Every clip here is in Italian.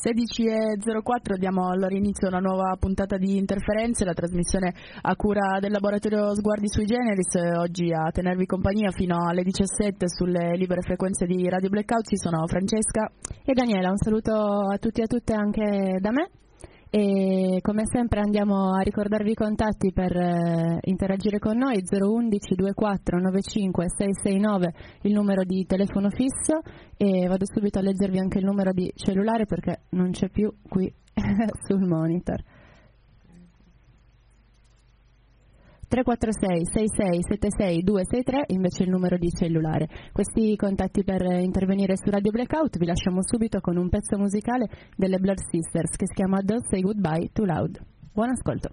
16.04 diamo allora inizio a una nuova puntata di Interferenze, la trasmissione a cura del laboratorio Sguardi sui Generis. Oggi a tenervi compagnia fino alle 17 sulle libere frequenze di Radio Blackout ci sono Francesca e Daniela. Un saluto a tutti e a tutte anche da me. E come sempre andiamo a ricordarvi i contatti per interagire con noi: 011 24 95 669 il numero di telefono fisso, e vado subito a leggervi anche il numero di cellulare perché non c'è più qui sul monitor. 346 66 76 263 invece il numero di cellulare. Questi contatti per intervenire su Radio Blackout. Vi lasciamo subito con un pezzo musicale delle Blood Sisters che si chiama Don't Say Goodbye Too Loud. Buon ascolto.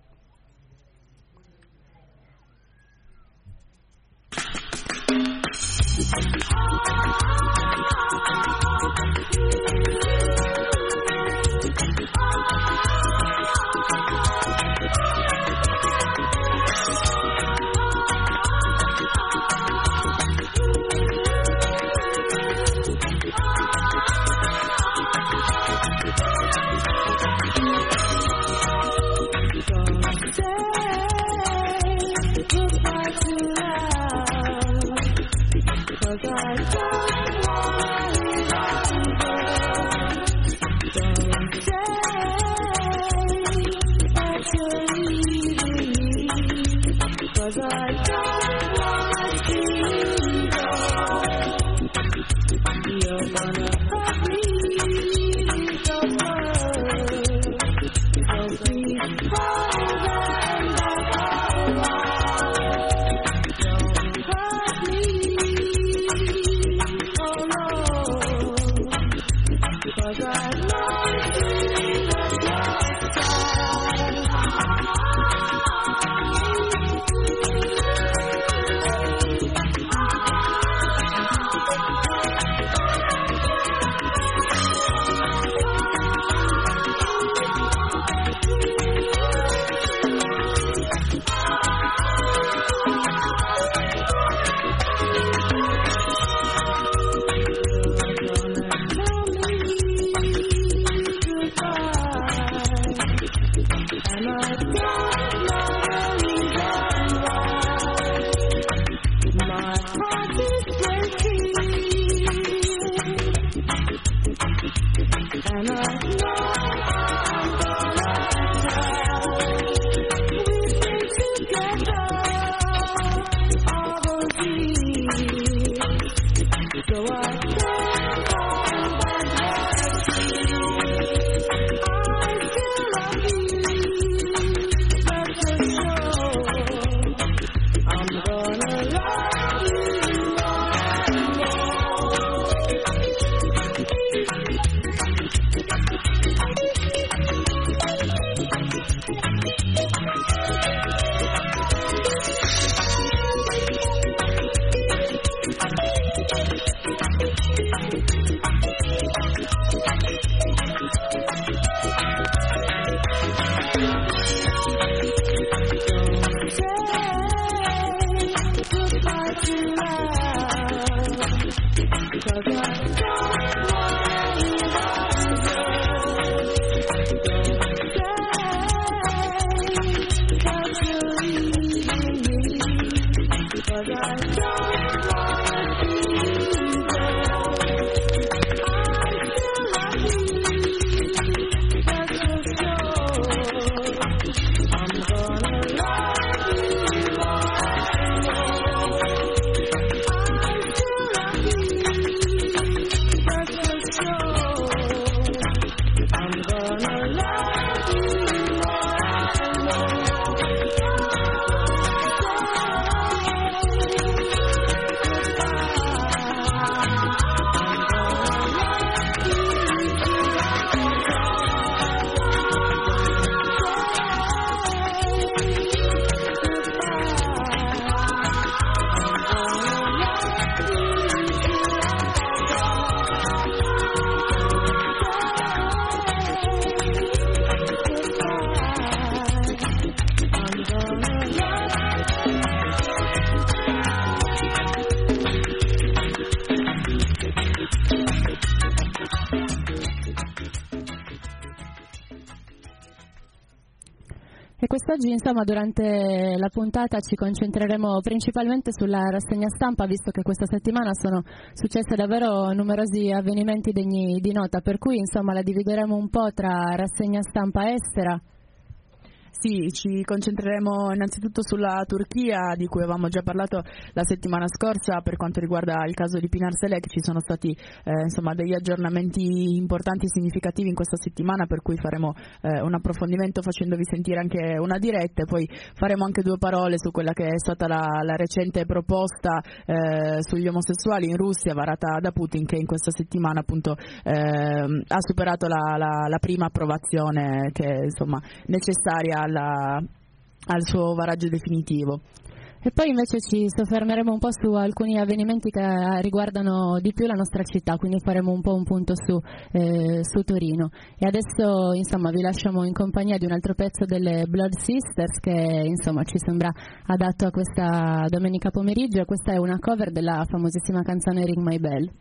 quest'oggi insomma durante la puntata ci concentreremo principalmente sulla rassegna stampa, visto che questa settimana sono successi davvero numerosi avvenimenti degni di nota, per cui insomma la divideremo un po' tra rassegna stampa estera. Sì, ci concentreremo innanzitutto sulla Turchia, di cui avevamo già parlato la settimana scorsa per quanto riguarda il caso di Pinar Selek. Ci sono stati insomma degli aggiornamenti importanti e significativi in questa settimana, per cui faremo un approfondimento facendovi sentire anche una diretta, e poi faremo anche due parole su quella che è stata la recente proposta sugli omosessuali in Russia varata da Putin, che in questa settimana appunto ha superato la prima approvazione che è insomma necessaria al suo varaggio definitivo. E poi invece ci soffermeremo un po' su alcuni avvenimenti che riguardano di più la nostra città, quindi faremo un po' un punto su Torino. E adesso insomma vi lasciamo in compagnia di un altro pezzo delle Blood Sisters che insomma ci sembra adatto a questa domenica pomeriggio. Questa è una cover della famosissima canzone Ring My Bell.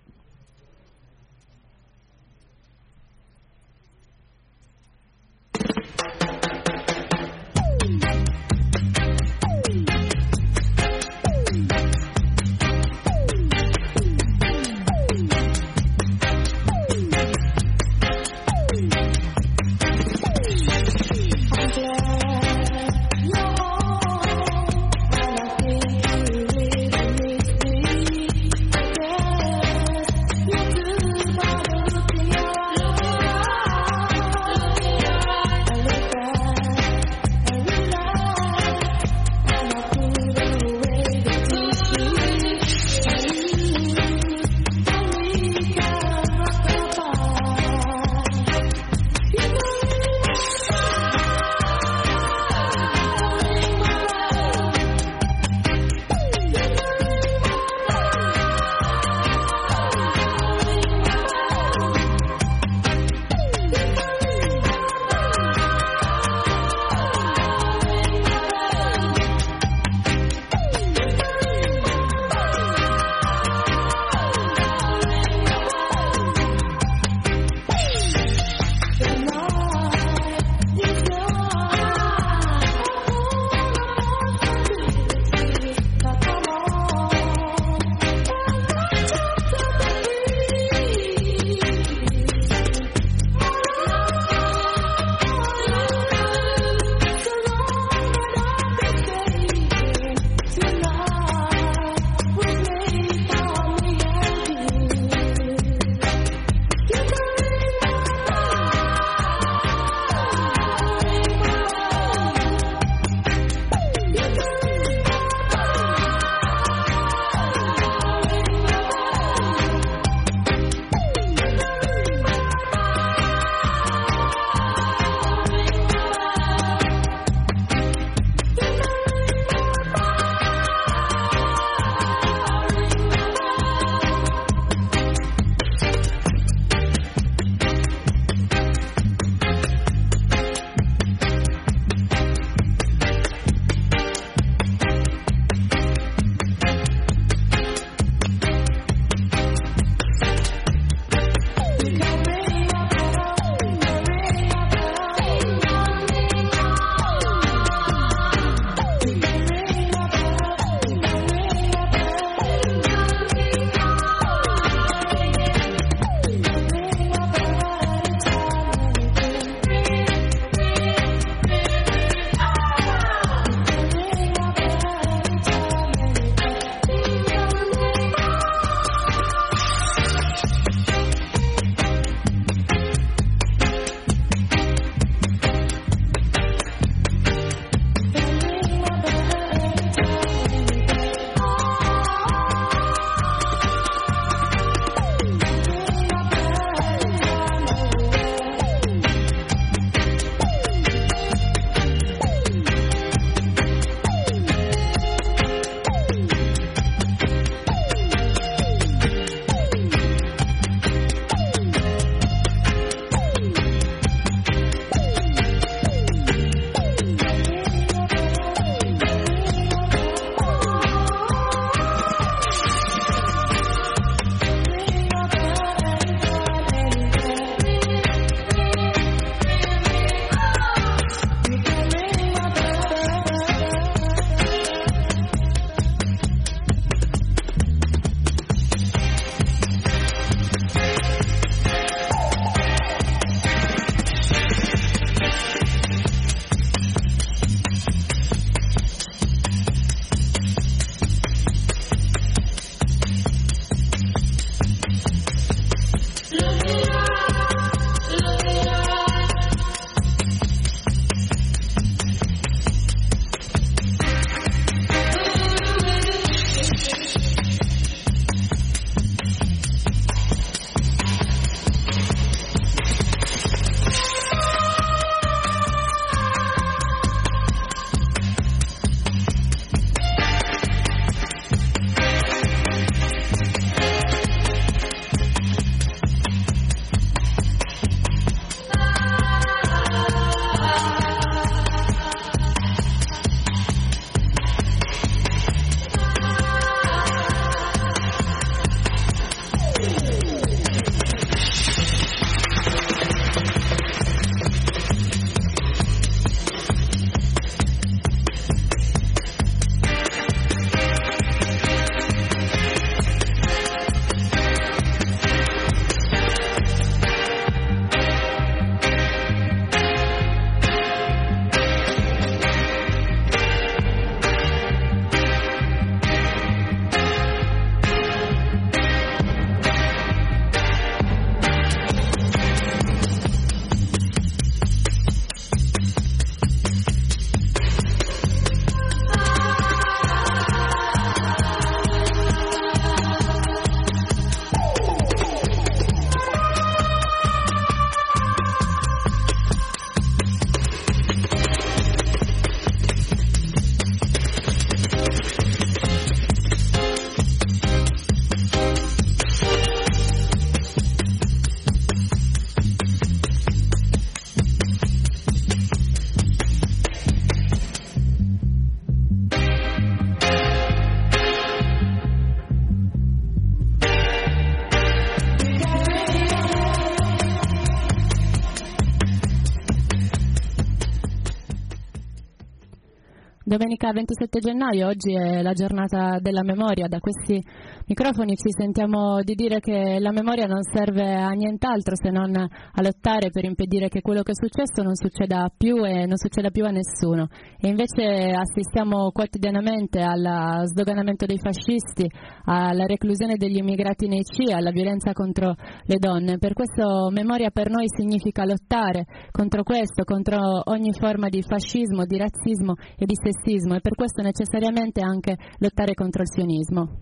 Domenica 27 gennaio, oggi è la giornata della memoria. Da questi microfoni ci sentiamo di dire che la memoria non serve a nient'altro se non a lottare per impedire che quello che è successo non succeda più e non succeda più a nessuno. E invece assistiamo quotidianamente al sdoganamento dei fascisti, alla reclusione degli immigrati nei CIE, alla violenza contro le donne. Per questo memoria per noi significa lottare contro questo, contro ogni forma di fascismo, di razzismo e di sessismo, e per questo necessariamente anche lottare contro il sionismo.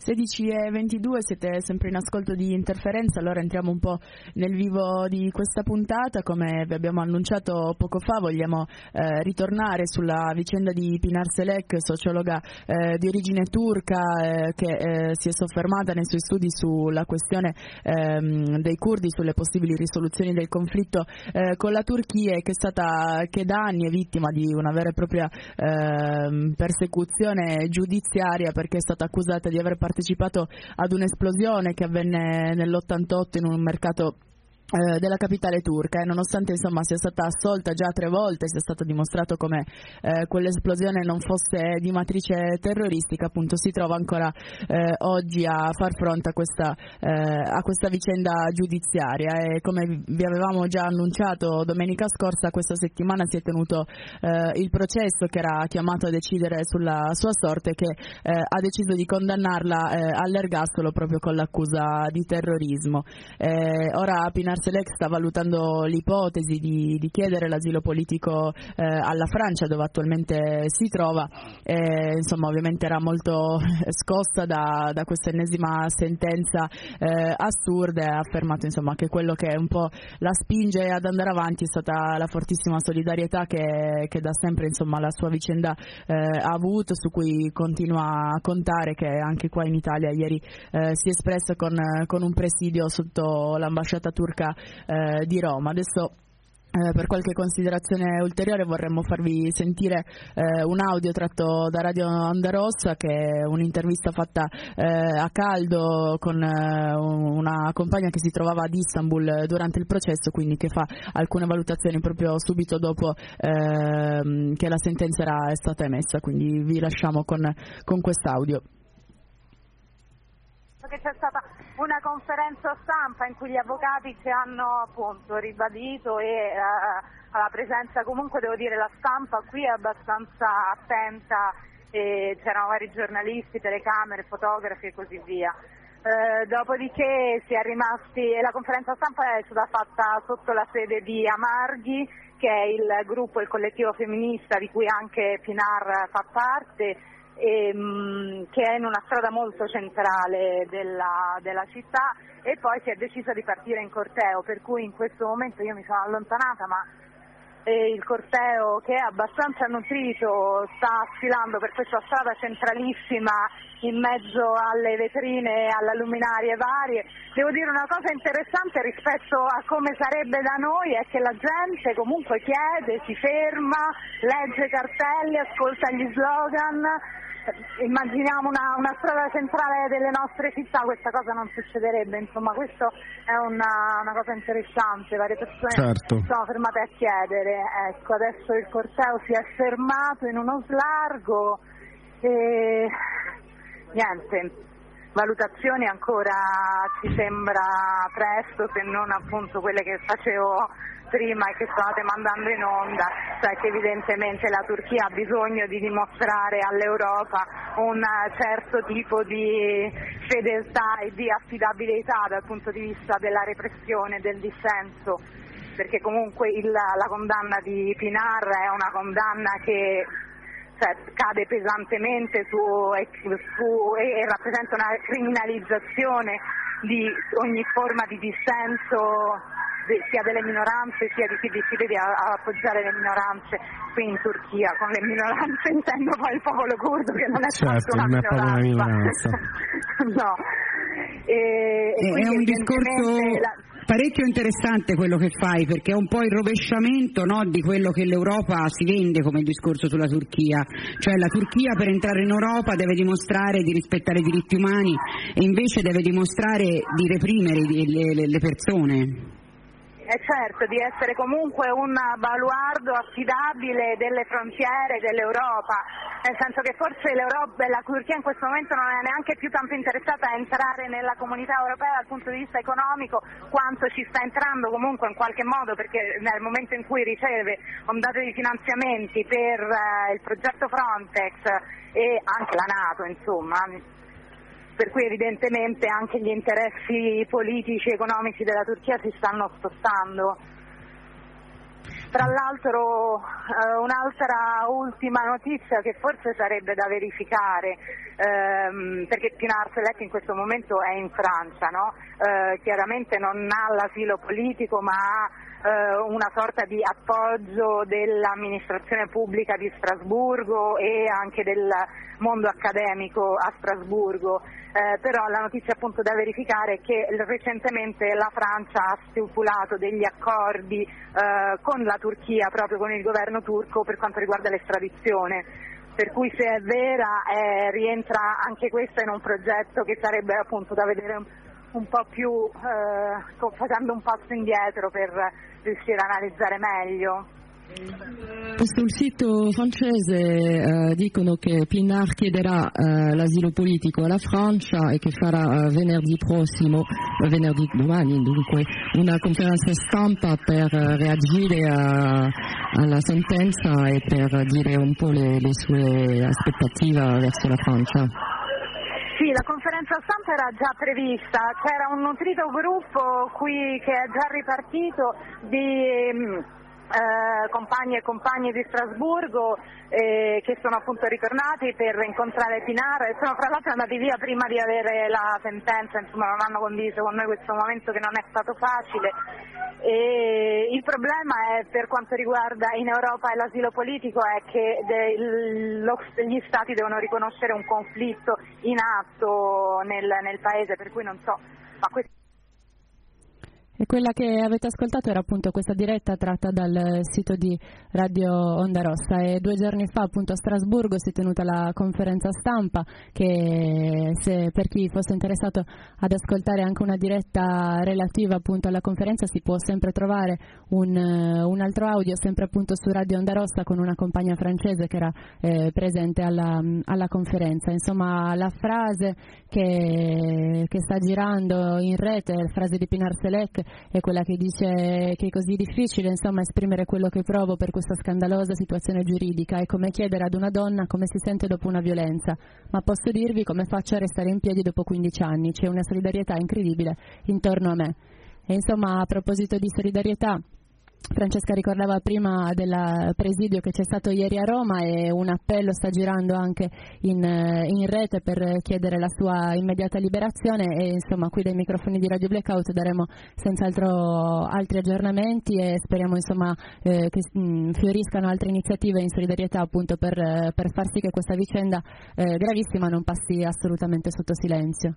16:22, siete sempre in ascolto di Interferenza, allora entriamo un po' nel vivo di questa puntata. Come vi abbiamo annunciato poco fa, vogliamo ritornare sulla vicenda di Pinar Selek, sociologa di origine turca, che si è soffermata nei suoi studi sulla questione dei curdi, sulle possibili risoluzioni del conflitto con la Turchia, e che da anni è vittima di una vera e propria persecuzione giudiziaria, perché è stata accusata di aver partecipato ad un'esplosione che avvenne nell'88 in un mercato della capitale turca, e nonostante insomma sia stata assolta già 3 volte, sia stato dimostrato come quell'esplosione non fosse di matrice terroristica, appunto si trova ancora oggi a far fronte a questa vicenda giudiziaria. E come vi avevamo già annunciato domenica scorsa, questa settimana si è tenuto il processo che era chiamato a decidere sulla sua sorte, che ha deciso di condannarla all'ergastolo proprio con l'accusa di terrorismo. Ora Pinar Selek sta valutando l'ipotesi di chiedere l'asilo politico alla Francia, dove attualmente si trova. Insomma, ovviamente era molto scossa da questa ennesima sentenza assurda, e ha affermato insomma che quello che un po' la spinge ad andare avanti è stata la fortissima solidarietà che da sempre insomma la sua vicenda ha avuto, su cui continua a contare, che anche qua in Italia ieri si è espresso con un presidio sotto l'ambasciata turca di Roma. Adesso per qualche considerazione ulteriore vorremmo farvi sentire un audio tratto da Radio Onda Rossa, che è un'intervista fatta a caldo con una compagna che si trovava ad Istanbul durante il processo, quindi che fa alcune valutazioni proprio subito dopo che la sentenza è stata emessa, quindi vi lasciamo con quest'audio. Che c'è stata una conferenza stampa in cui gli avvocati ci hanno appunto ribadito, e alla presenza, comunque devo dire la stampa qui è abbastanza attenta, e c'erano vari giornalisti, telecamere, fotografi e così via. Dopodiché si è rimasti, e la conferenza stampa è stata fatta sotto la sede di Amarghi, che è il gruppo, il collettivo femminista di cui anche Pinar fa parte, che è in una strada molto centrale della città, e poi si è deciso di partire in corteo, per cui in questo momento io mi sono allontanata, ma il corteo, che è abbastanza nutrito, sta sfilando per questa strada centralissima in mezzo alle vetrine e alle luminarie varie. Devo dire una cosa interessante rispetto a come sarebbe da noi, è che la gente comunque chiede, si ferma, legge cartelli, ascolta gli slogan. Immaginiamo una strada centrale delle nostre città, questa cosa non succederebbe, insomma questo è una cosa interessante, varie persone sono fermate a chiedere. Ecco, adesso il corteo si è fermato in uno slargo e niente, valutazioni ancora ci sembra presto, se non appunto quelle che facevo prima e che state mandando in onda, cioè che evidentemente la Turchia ha bisogno di dimostrare all'Europa un certo tipo di fedeltà e di affidabilità dal punto di vista della repressione, del dissenso, perché comunque la condanna di Pinar è una condanna che cade pesantemente e rappresenta una criminalizzazione di ogni forma di dissenso, sia delle minoranze sia di chi decide di appoggiare le minoranze qui in Turchia. Con le minoranze intendo poi il popolo curdo, che non è tanto una minoranza. No. È un discorso parecchio interessante quello che fai, perché è un po' il rovesciamento, no, di quello che l'Europa si vende come il discorso sulla Turchia, cioè la Turchia per entrare in Europa deve dimostrare di rispettare i diritti umani e invece deve dimostrare di reprimere le persone. Certo, di essere comunque un baluardo affidabile delle frontiere dell'Europa, nel senso che forse la Turchia in questo momento non è neanche più tanto interessata a entrare nella comunità europea dal punto di vista economico, quanto ci sta entrando comunque in qualche modo, perché nel momento in cui riceve ondate di finanziamenti per il progetto Frontex e anche la NATO, insomma, per cui evidentemente anche gli interessi politici e economici della Turchia si stanno spostando. Tra l'altro un'altra ultima notizia che forse sarebbe da verificare, perché Pinar Selek in questo momento è in Francia, no? Chiaramente non ha l'asilo politico ma ha una sorta di appoggio dell'amministrazione pubblica di Strasburgo e anche del mondo accademico a Strasburgo, però la notizia appunto da verificare è che recentemente la Francia ha stipulato degli accordi con la Turchia, proprio con il governo turco, per quanto riguarda l'estradizione, per cui se è vera rientra anche questa in un progetto che sarebbe appunto da vedere un po' più facendo un passo indietro per riuscire a analizzare meglio. Sul sito francese dicono che Pinar chiederà l'asilo politico alla Francia e che farà venerdì domani dunque, una conferenza stampa per reagire alla sentenza e per dire un po' le sue aspettative verso la Francia. Sì, la conferenza stampa era già prevista, c'era un nutrito gruppo qui che è già ripartito di compagni e compagni di Strasburgo che sono appunto ritornati per incontrare Pinar e sono fra l'altro andati via prima di avere la sentenza, insomma non hanno condiviso con noi questo momento che non è stato facile. E il problema è, per quanto riguarda in Europa e l'asilo politico, è che gli stati devono riconoscere un conflitto in atto nel paese, per cui non so, ma questo. E quella che avete ascoltato era appunto questa diretta tratta dal sito di Radio Onda Rossa, e 2 giorni fa appunto a Strasburgo si è tenuta la conferenza stampa che, se per chi fosse interessato ad ascoltare anche una diretta relativa appunto alla conferenza, si può sempre trovare un altro audio sempre appunto su Radio Onda Rossa con una compagna francese che era presente alla conferenza. Insomma, la frase che sta girando in rete, la frase di Pinar Selek, è quella che dice che è così difficile insomma esprimere quello che provo per questa scandalosa situazione giuridica, è come chiedere ad una donna come si sente dopo una violenza, ma posso dirvi come faccio a restare in piedi dopo 15 anni, c'è una solidarietà incredibile intorno a me. E insomma, a proposito di solidarietà, Francesca ricordava prima del presidio che c'è stato ieri a Roma, e un appello sta girando anche in rete per chiedere la sua immediata liberazione, e insomma qui dai microfoni di Radio Blackout daremo senz'altro altri aggiornamenti e speriamo insomma che fioriscano altre iniziative in solidarietà appunto per far sì che questa vicenda gravissima non passi assolutamente sotto silenzio.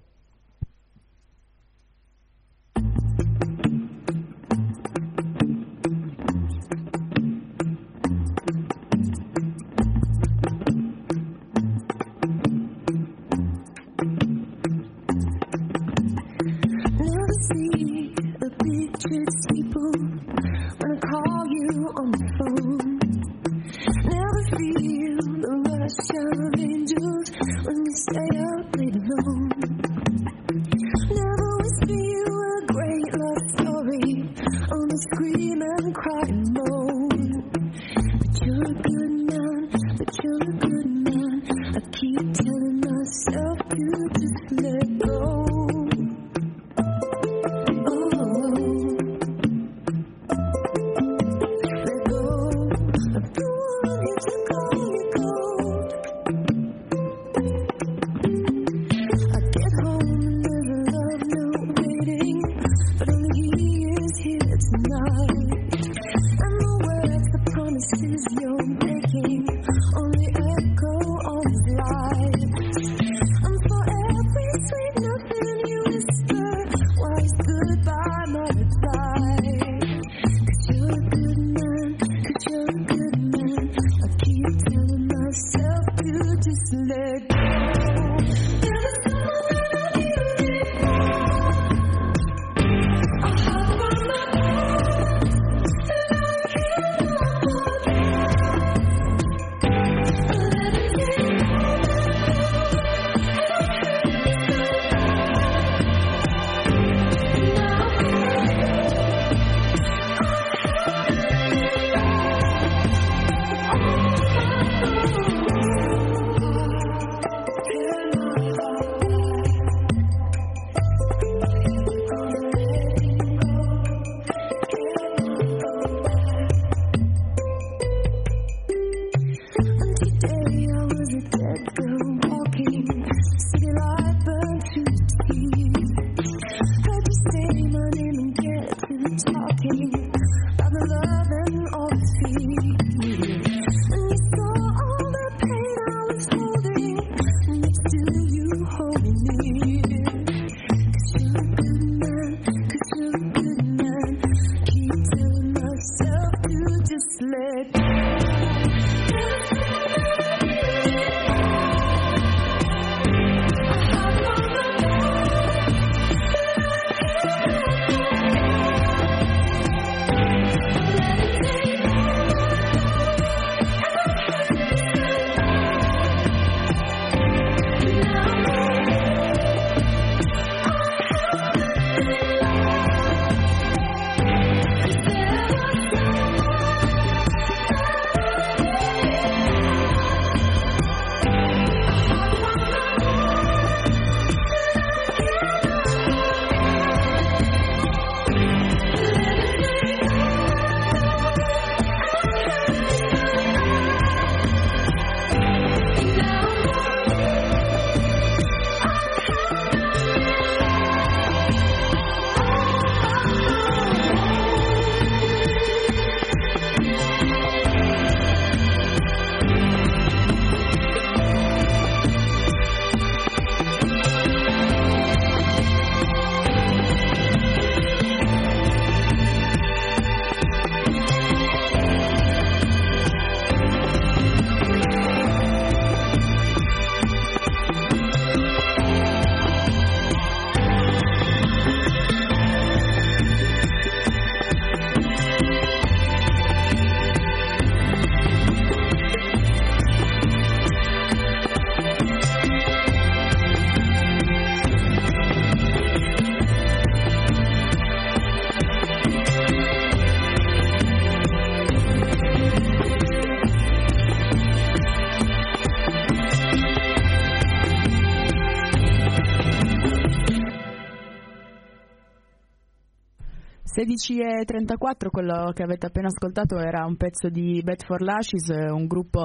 16:34, quello che avete appena ascoltato era un pezzo di Bad for Lashes, un gruppo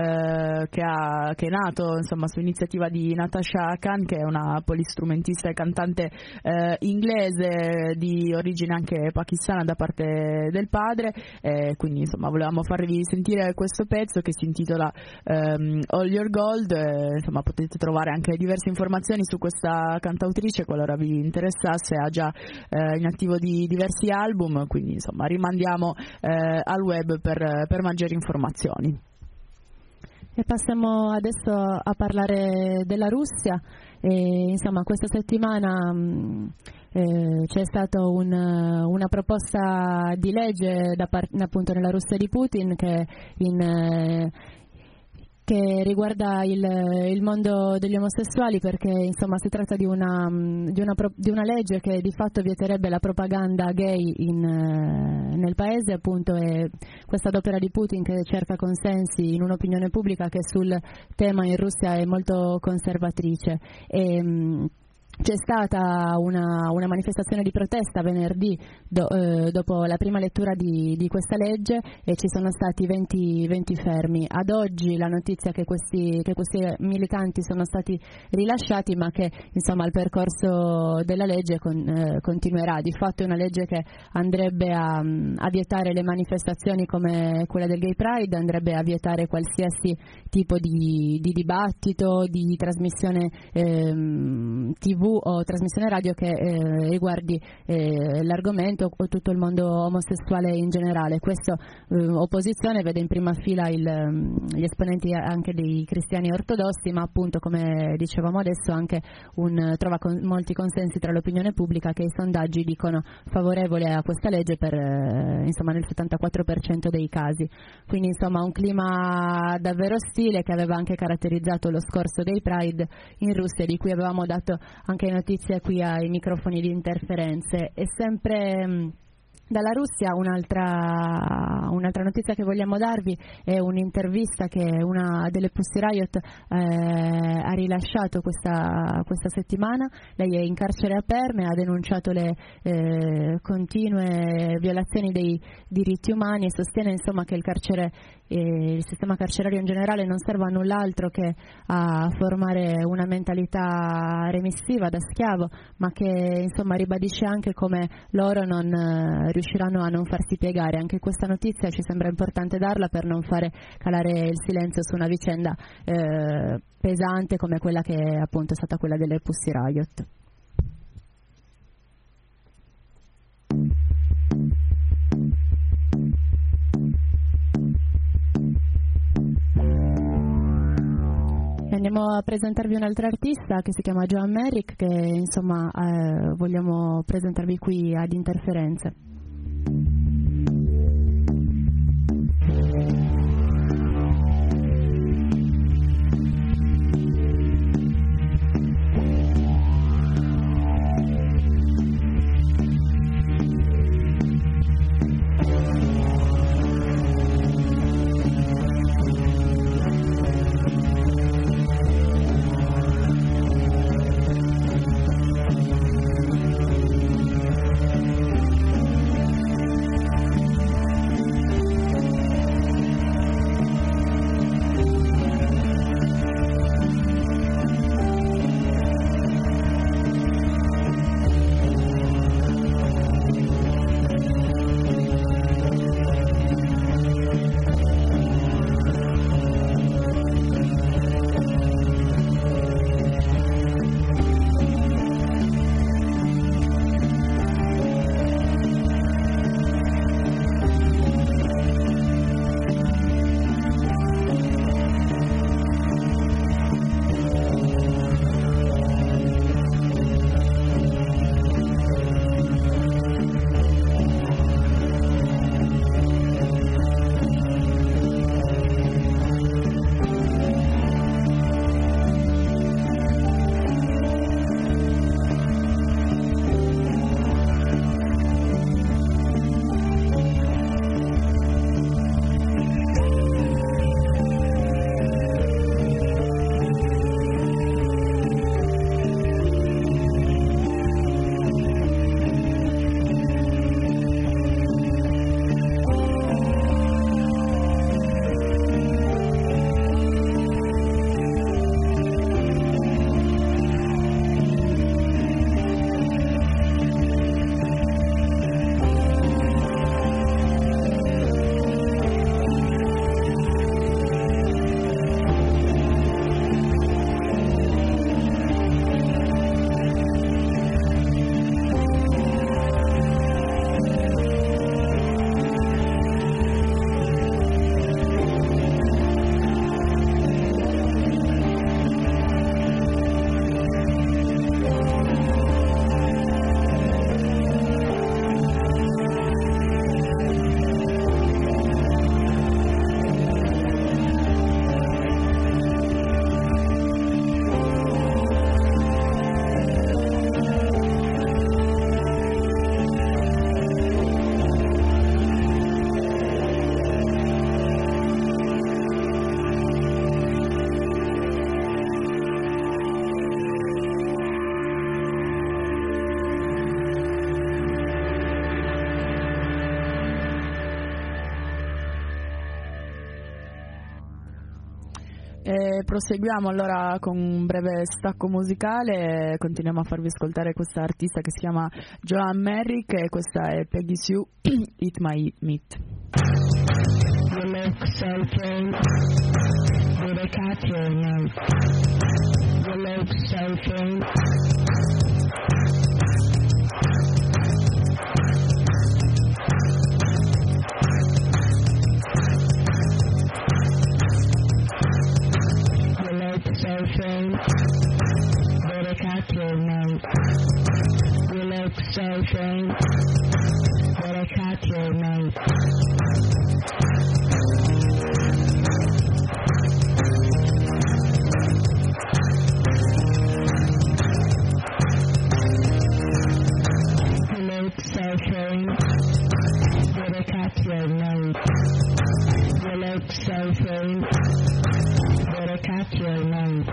che è nato insomma su iniziativa di Natasha Khan, che è una polistrumentista e cantante inglese di origine anche pakistana da parte del padre, quindi insomma volevamo farvi sentire questo pezzo che si intitola All Your Gold. Insomma potete trovare anche diverse informazioni su questa cantautrice qualora vi interessasse, ha già in attivo di diversi album, quindi insomma rimandiamo al web per maggiori informazioni. E passiamo adesso a parlare della Russia. Insomma questa settimana c'è stata una proposta di legge appunto nella Russia di Putin che riguarda il mondo degli omosessuali, perché insomma si tratta di una legge che di fatto vieterebbe la propaganda gay nel paese, appunto, e questa opera di Putin che cerca consensi in un'opinione pubblica che sul tema in Russia è molto conservatrice. C'è stata una manifestazione di protesta venerdì dopo la prima lettura di questa legge e ci sono stati 20 fermi. Ad oggi la notizia che questi militanti sono stati rilasciati, ma che insomma il percorso della legge continuerà. Di fatto è una legge che andrebbe a vietare le manifestazioni come quella del Gay Pride, andrebbe a vietare qualsiasi tipo di dibattito, di trasmissione TV o trasmissione radio che riguardi l'argomento o tutto il mondo omosessuale in generale. Questa opposizione vede in prima fila gli esponenti anche dei cristiani ortodossi, ma appunto, come dicevamo adesso, anche trova molti consensi tra l'opinione pubblica, che i sondaggi dicono favorevole a questa legge insomma nel 74% dei casi. Quindi insomma un clima davvero ostile che aveva anche caratterizzato lo scorso Gay Pride in Russia, di cui avevamo dato anche notizie qui ai microfoni di Interferenze. E sempre Dalla Russia un'altra notizia che vogliamo darvi è un'intervista che una delle Pussy Riot ha rilasciato questa settimana. Lei è in carcere a Perme, ha denunciato le continue violazioni dei diritti umani e sostiene insomma che il sistema carcerario in generale non serve a null'altro che a formare una mentalità remissiva da schiavo, ma che insomma ribadisce anche come loro non riusciranno a non farsi piegare. Anche questa notizia ci sembra importante darla per non fare calare il silenzio su una vicenda pesante come quella che appunto è stata quella delle Pussy Riot. Andiamo a presentarvi un'altra artista che si chiama Joan Merrick, che insomma vogliamo presentarvi qui ad Interferenze. Proseguiamo allora con un breve stacco musicale, continuiamo a farvi ascoltare questa artista che si chiama Joan Merrick e questa è Peggy Sue, Eat My Meat. You look so thin with a cat your mouth. You look so thin. So thin, but I cat your mouth. You look so thin, but I cat your mouth. You look so thin.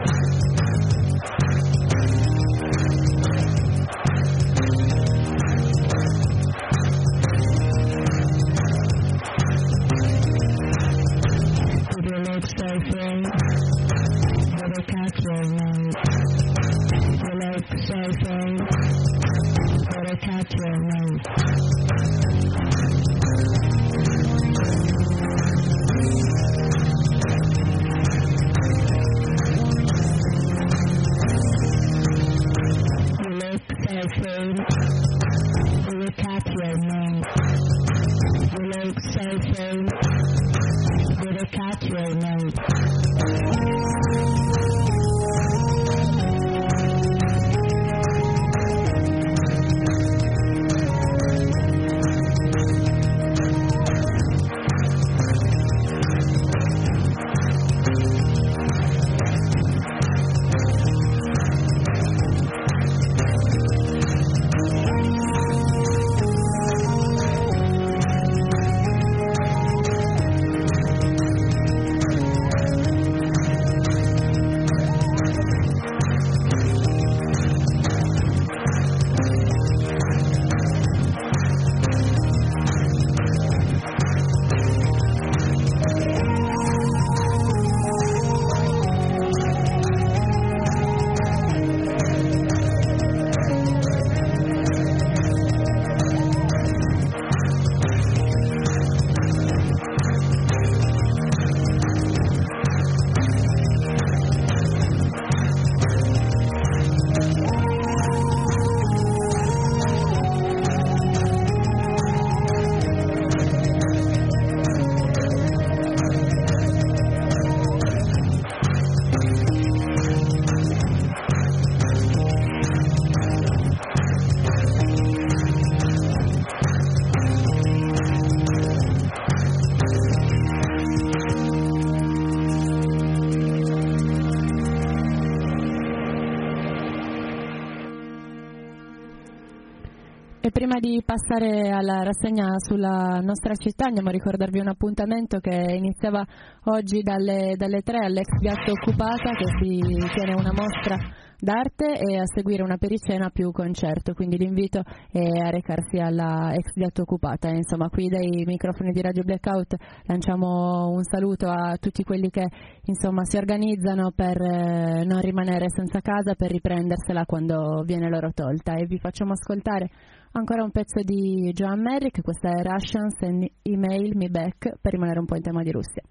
E prima di passare alla rassegna sulla nostra città andiamo a ricordarvi un appuntamento che iniziava oggi dalle 3 all'ex Piazza Occupata, che si tiene una mostra d'arte e a seguire una pericena più concerto, quindi l'invito è a recarsi alla ex Piazza Occupata. Insomma, qui dai microfoni di Radio Blackout lanciamo un saluto a tutti quelli che insomma si organizzano per non rimanere senza casa, per riprendersela quando viene loro tolta, e vi facciamo ascoltare ancora un pezzo di Joan Merrick. Questa è Russians and Email Me Back, per rimanere un po' in tema di Russia.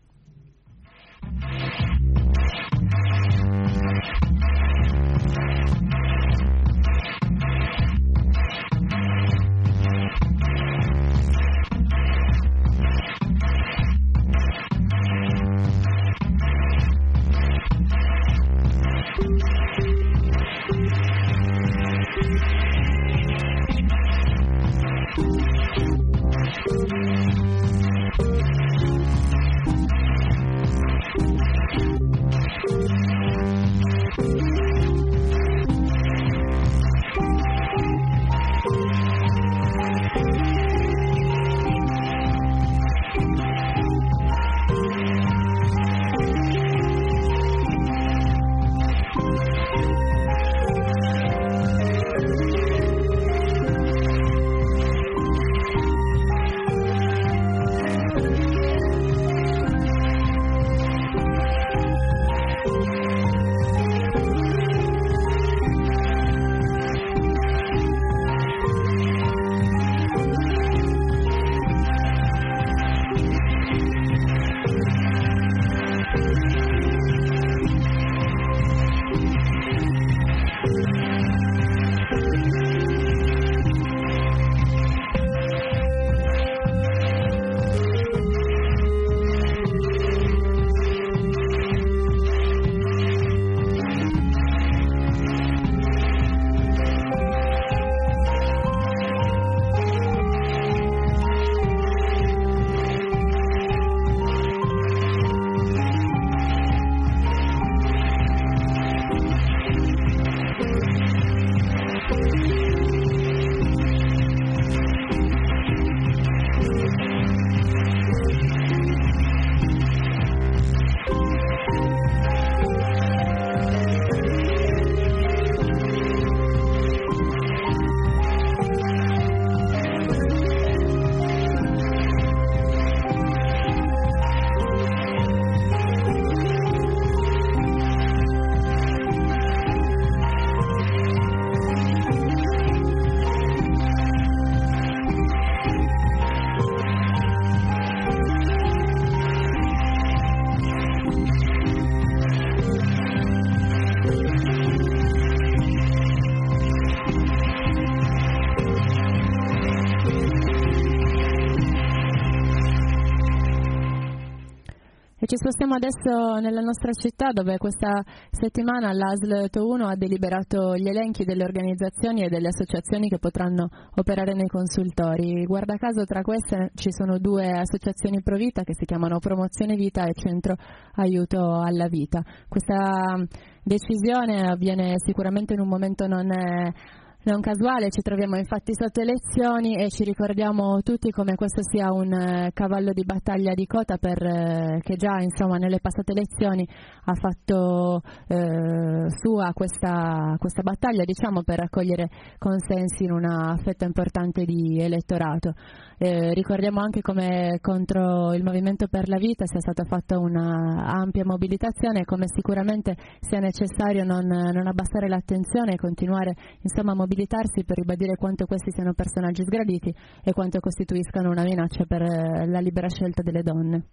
ci spostiamo adesso nella nostra città, dove questa settimana l'ASL TO1 ha deliberato gli elenchi delle organizzazioni e delle associazioni che potranno operare nei consultori. Guarda caso tra queste ci sono 2 associazioni pro vita che si chiamano Promozione Vita e Centro Aiuto alla Vita. Questa decisione avviene sicuramente in un momento non casuale, ci troviamo infatti sotto elezioni e ci ricordiamo tutti come questo sia un cavallo di battaglia di Cota che già insomma nelle passate elezioni ha fatto sua questa battaglia, diciamo, per raccogliere consensi in una fetta importante di elettorato. Ricordiamo anche come contro il Movimento per la Vita sia stata fatta una ampia mobilitazione e come sicuramente sia necessario non abbassare l'attenzione e continuare insomma a mobilitarsi per ribadire quanto questi siano personaggi sgraditi e quanto costituiscano una minaccia per la libera scelta delle donne.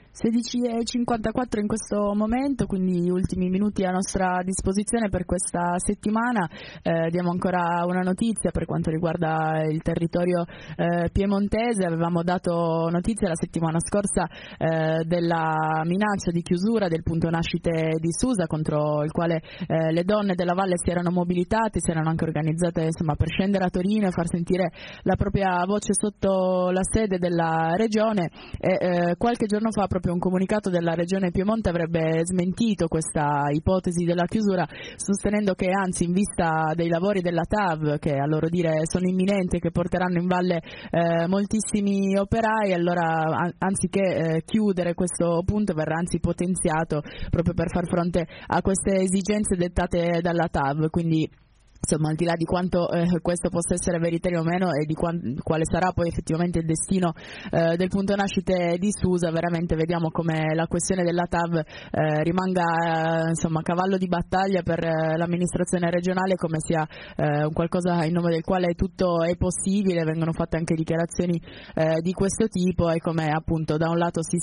16:54 in questo momento, quindi gli ultimi minuti a nostra disposizione per questa settimana. Diamo ancora una notizia per quanto riguarda il territorio piemontese. Avevamo dato notizia la settimana scorsa della minaccia di chiusura del punto nascite di Susa, contro il quale le donne della valle si erano mobilitate, si erano anche organizzate insomma, per scendere a Torino e far sentire la propria voce sotto la sede della regione. E qualche giorno fa proprio un comunicato della regione Piemonte avrebbe smentito questa ipotesi della chiusura, sostenendo che anzi, in vista dei lavori della TAV, che a loro dire sono imminenti e che porteranno in valle moltissimi operai, allora anziché chiudere questo punto verrà anzi potenziato proprio per far fronte a queste esigenze dettate dalla TAV. Quindi insomma, al di là di quanto questo possa essere veritiero o meno e di quale sarà poi effettivamente il destino del punto nascite di Susa, veramente vediamo come la questione della TAV rimanga insomma cavallo di battaglia per l'amministrazione regionale, come sia un qualcosa in nome del quale tutto è possibile. Vengono fatte anche dichiarazioni di questo tipo, e come appunto da un lato si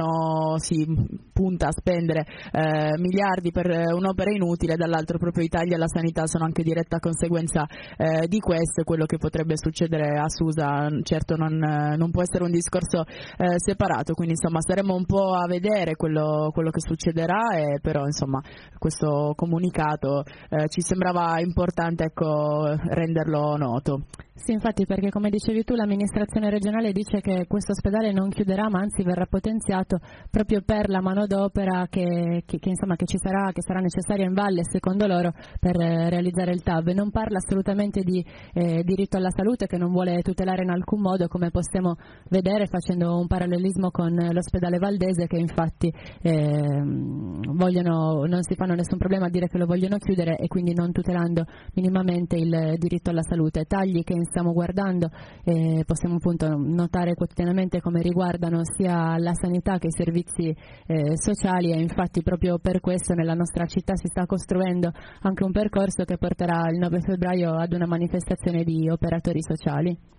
punta a spendere miliardi per un'opera inutile, dall'altro proprio i tagli alla sanità sono anche diretta conseguenza di questo. Quello che potrebbe succedere a Susa certo non può essere un discorso separato, quindi insomma staremo un po' a vedere quello che succederà, però insomma questo comunicato ci sembrava importante, ecco, renderlo noto. Sì, infatti, perché come dicevi tu l'amministrazione regionale dice che questo ospedale non chiuderà, ma anzi verrà potenziato proprio per la manodopera che ci sarà, che sarà necessaria in valle secondo loro per realizzare il TAV. Non parla assolutamente di diritto alla salute, che non vuole tutelare in alcun modo, come possiamo vedere facendo un parallelismo con l'ospedale valdese, che infatti non si fanno nessun problema a dire che lo vogliono chiudere, e quindi non tutelando minimamente il diritto alla salute. Tagli che stiamo guardando possiamo appunto notare quotidianamente come riguardano sia la sanità che i servizi sociali, e infatti proprio per questo nella nostra città si sta costruendo anche un percorso che porterà il 9 febbraio ad una manifestazione di operatori sociali.